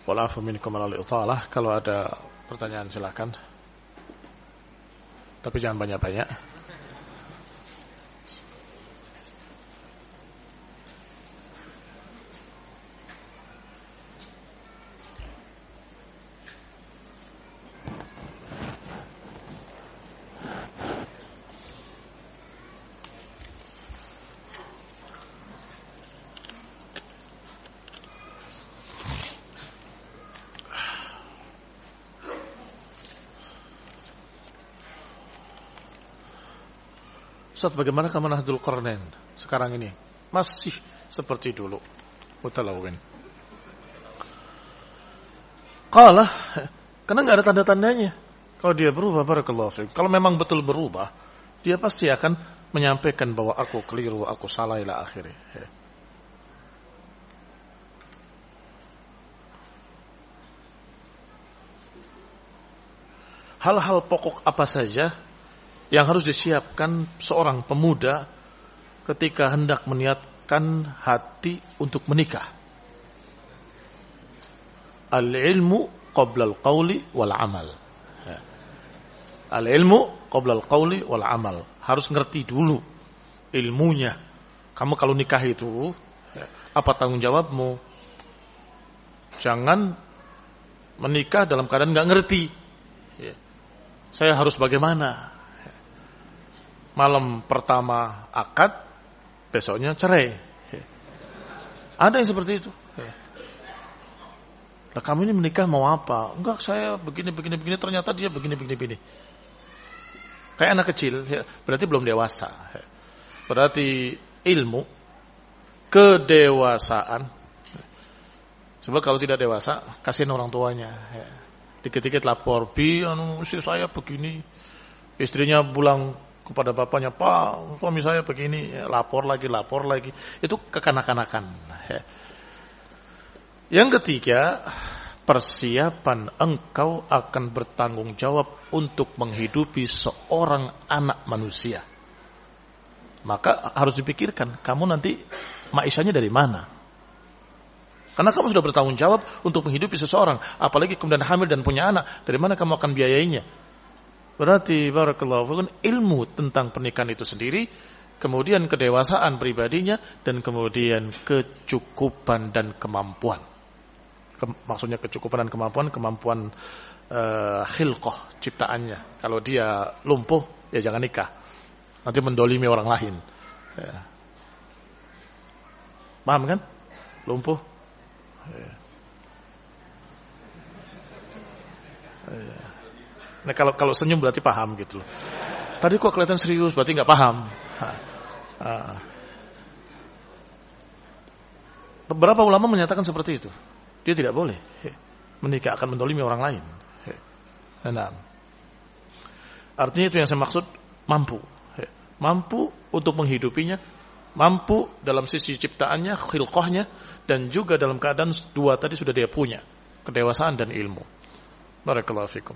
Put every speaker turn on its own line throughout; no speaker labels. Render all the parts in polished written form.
Wa'alafu minkum alal italah. Kalau ada pertanyaan silakan. Tapi jangan banyak-banyak. Ustaz, bagaimana Nahdul Qarnain sekarang ini? Masih seperti dulu. Mutalawin. Qala, karena enggak ada tanda-tandanya. Kalau dia berubah, barakallahu fiik. Kalau memang betul berubah, dia pasti akan menyampaikan bahwa aku keliru, aku salah ila akhirih. Hal-hal pokok apa saja yang harus disiapkan seorang pemuda ketika hendak meniatkan hati untuk menikah? Al-ilmu qabla al-qawli wal-amal. Al-ilmu qabla al-qawli wal-amal. Harus ngerti dulu ilmunya. Kamu kalau nikah itu, apa tanggung jawabmu? Jangan menikah dalam keadaan nggak ngerti. Saya harus bagaimana? Malam pertama akad, besoknya cerai. Ada yang seperti itu. Lah kamu ini menikah mau apa? Enggak, saya begini, ternyata dia begini. Kayak anak kecil, berarti belum dewasa. Berarti ilmu, kedewasaan. Sebab kalau tidak dewasa, kasihin orang tuanya. Dikit-dikit lapor, istri saya begini. Istrinya pulang kepada bapaknya, Pak, suami saya begini, lapor lagi. Itu kekanak-kanakan. Yang ketiga, persiapan engkau akan bertanggung jawab untuk menghidupi seorang anak manusia. Maka harus dipikirkan, kamu nanti maisanya dari mana? Karena kamu sudah bertanggung jawab untuk menghidupi seseorang, apalagi kemudian hamil dan punya anak, dari mana kamu akan biayainya? Berarti barakallahu fikum, ilmu tentang pernikahan itu sendiri, kemudian kedewasaan pribadinya, dan kemudian kecukupan dan kemampuan. Maksudnya kecukupan dan kemampuan khilqah, ciptaannya. Kalau dia lumpuh, ya jangan nikah. Nanti mendolimi orang lain. Paham kan? Lumpuh. Nah, kalau senyum berarti paham gitu loh. Tadi kok kelihatan serius, berarti nggak paham. Beberapa ulama menyatakan seperti itu. Dia tidak boleh menikah, akan mendolimi orang lain. Nah, artinya itu yang saya maksud, mampu untuk menghidupinya, mampu dalam sisi ciptaannya, khilqahnya, dan juga dalam keadaan dua tadi sudah dia punya, kedewasaan dan ilmu. Barakallahu fikum.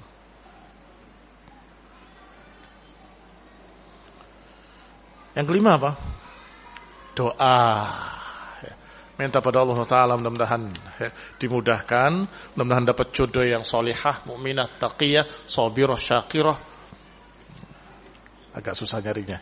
Yang kelima apa? Doa. Minta pada Allah Ta'ala mudah-mudahan dimudahkan, mudah-mudahan dapat jodoh yang solihah, mukminah, taqiyah, sabirah, syakirah. Agak susah nyarinya.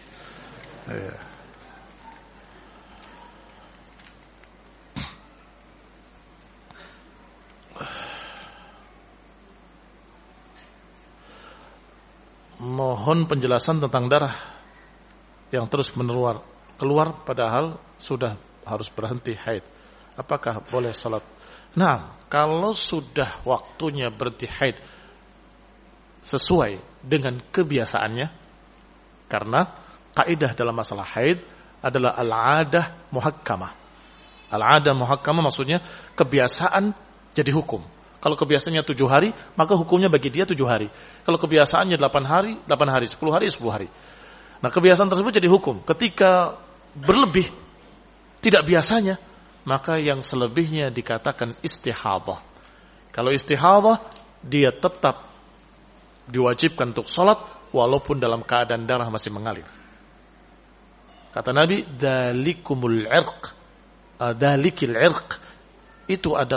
Mohon penjelasan tentang darah yang terus keluar padahal sudah harus berhenti haid. Apakah boleh salat? Nah, kalau sudah waktunya berhenti haid sesuai dengan kebiasaannya, karena kaidah dalam masalah haid adalah al-'adah muhakkamah. Al-'adah muhakkamah maksudnya kebiasaan jadi hukum. Kalau kebiasaannya 7 hari, maka hukumnya bagi dia 7 hari. Kalau kebiasaannya 8 hari, 8 hari, 10 hari, 10 hari. Nah, kebiasaan tersebut jadi hukum. Ketika berlebih, tidak biasanya, maka yang selebihnya dikatakan istihadah. Kalau istihadah, dia tetap diwajibkan untuk sholat, walaupun dalam keadaan darah masih mengalir. Kata Nabi, dalikil irq. Itu adalah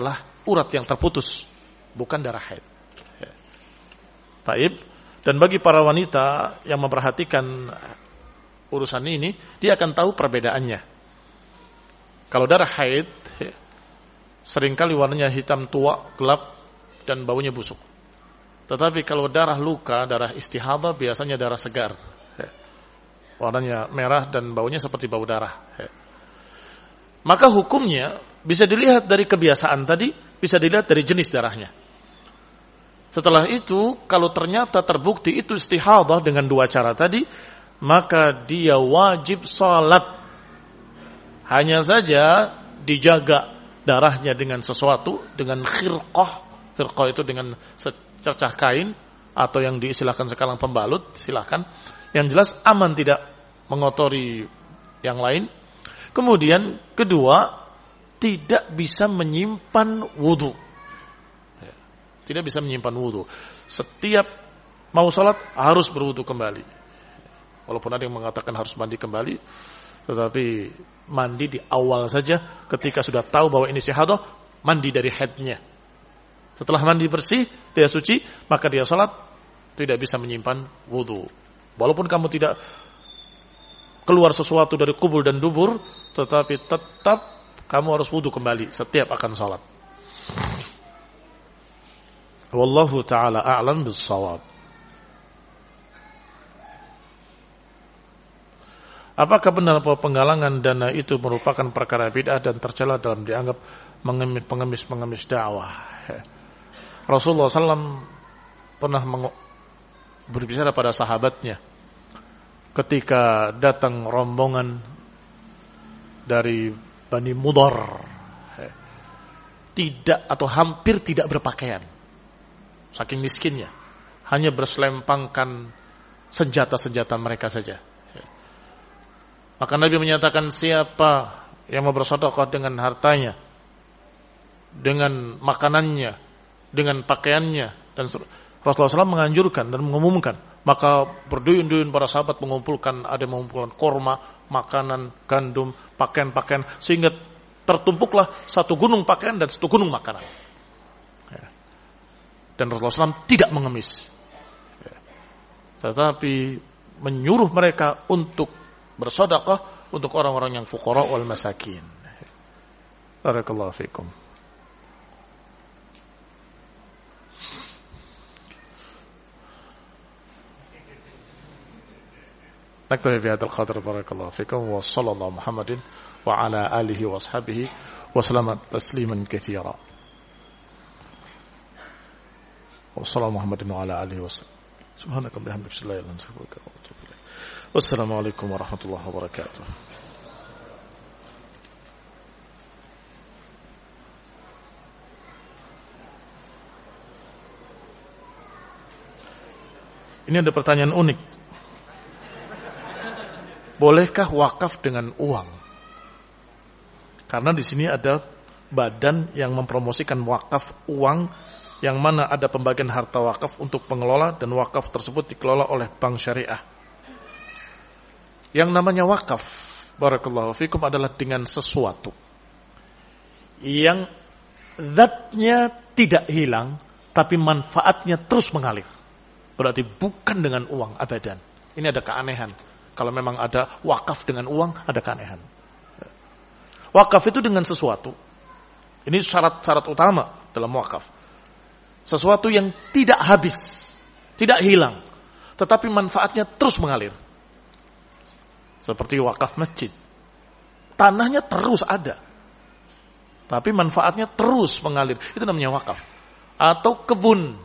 urat yang terputus, bukan darah haid. Taib. Dan bagi para wanita yang memperhatikan urusan ini, dia akan tahu perbedaannya. Kalau darah haid, seringkali warnanya hitam tua, gelap, dan baunya busuk. Tetapi kalau darah luka, darah istihadah, biasanya darah segar. Warnanya merah dan baunya seperti bau darah. Maka hukumnya bisa dilihat dari kebiasaan tadi, bisa dilihat dari jenis darahnya. Setelah itu, kalau ternyata terbukti itu istihadah dengan dua cara tadi, maka dia wajib salat. Hanya saja dijaga darahnya dengan sesuatu, dengan khirqah. Khirqah itu dengan secercah kain, atau yang diistilahkan sekarang pembalut, silakan. Yang jelas aman, tidak mengotori yang lain. Kemudian kedua, tidak bisa menyimpan wudu. Tidak bisa menyimpan wudu. Setiap mau salat harus berwudu kembali. Walaupun ada yang mengatakan harus mandi kembali, tetapi mandi di awal saja, ketika sudah tahu bahwa ini istihadah, mandi dari haidnya. Setelah mandi bersih, dia suci, maka dia salat, tidak bisa menyimpan wudu. Walaupun kamu tidak keluar sesuatu dari kubul dan dubur, tetapi tetap kamu harus wudu kembali setiap akan salat. Wallahu ta'ala a'lam bis-shawab. Apakah benar bahwa penggalangan dana itu merupakan perkara bid'ah dan tercela dalam dianggap pengemis-pengemis dakwah? Rasulullah SAW pernah berbicara pada sahabatnya ketika datang rombongan dari Bani Mudhar, tidak atau hampir tidak berpakaian, saking miskinnya, hanya berselempangkan senjata-senjata mereka saja. Maka Nabi menyatakan, siapa yang mau bersedekah dengan hartanya, dengan makanannya, dengan pakaiannya, dan Rasulullah SAW menganjurkan dan mengumumkan. Maka berduyun-duyun para sahabat mengumpulkan, ada yang mengumpulkan korma, makanan, gandum, pakaian-pakaian, sehingga tertumpuklah satu gunung pakaian dan satu gunung makanan. Dan Rasulullah SAW tidak mengemis, tetapi menyuruh mereka untuk bersedekah untuk orang-orang yang fuqara wal masakin. Barakallahu fikum. Naktafi fi hadzal qadr. Barakallahu fikum wa sallallahu Muhammadin wa ala alihi wa ashabihi wa sallama tasliman katsira. Wassalamu Muhammadin wa ala alihi wasallam. Subhanaka wa bihamdika la ilaha illa anta astaghfiruka wa atubu ilaik. Wassalamualaikum warahmatullahi wabarakatuh. Ini ada pertanyaan unik. Bolehkah wakaf dengan uang? Karena di sini ada badan yang mempromosikan wakaf uang, yang mana ada pembagian harta wakaf untuk pengelola, dan wakaf tersebut dikelola oleh bank syariah. Yang namanya wakaf, barakallahu fikum, adalah dengan sesuatu yang zatnya tidak hilang, tapi manfaatnya terus mengalir. Berarti bukan dengan uang abadan. Ini ada keanehan. Kalau memang ada wakaf dengan uang, ada keanehan. Wakaf itu dengan sesuatu. Ini syarat-syarat utama dalam wakaf. Sesuatu yang tidak habis, tidak hilang, tetapi manfaatnya terus mengalir. Seperti wakaf masjid. Tanahnya terus ada, tapi manfaatnya terus mengalir. Itu namanya wakaf. Atau kebun.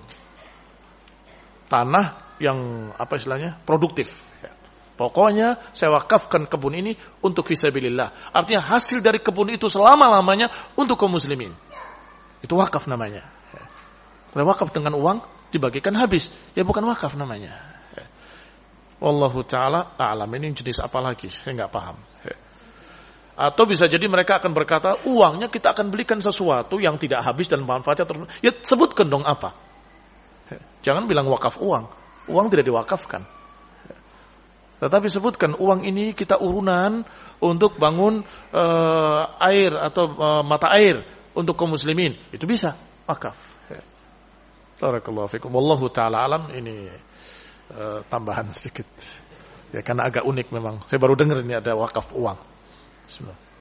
Tanah yang produktif. Pokoknya saya wakafkan kebun ini untuk fisabilillah. Artinya hasil dari kebun itu selama-lamanya untuk kaum muslimin. Itu wakaf namanya. Kalau wakaf dengan uang dibagikan habis, ya bukan wakaf namanya. Wallahu ta'ala a'lam. Ini jenis apa lagi? Saya nggak paham. Atau bisa jadi mereka akan berkata, uangnya kita akan belikan sesuatu yang tidak habis dan manfaatnya terus. Ya sebutkan dong apa. Jangan bilang wakaf uang. Uang tidak diwakafkan. Tetapi sebutkan uang ini kita urunan untuk bangun air atau mata air untuk kaum muslimin, itu bisa wakaf. Barakallahu fikum. Wallahu taala alam. Ini tambahan sedikit. Ya karena agak unik memang. Saya baru dengar ini ada wakaf uang. Bismillah.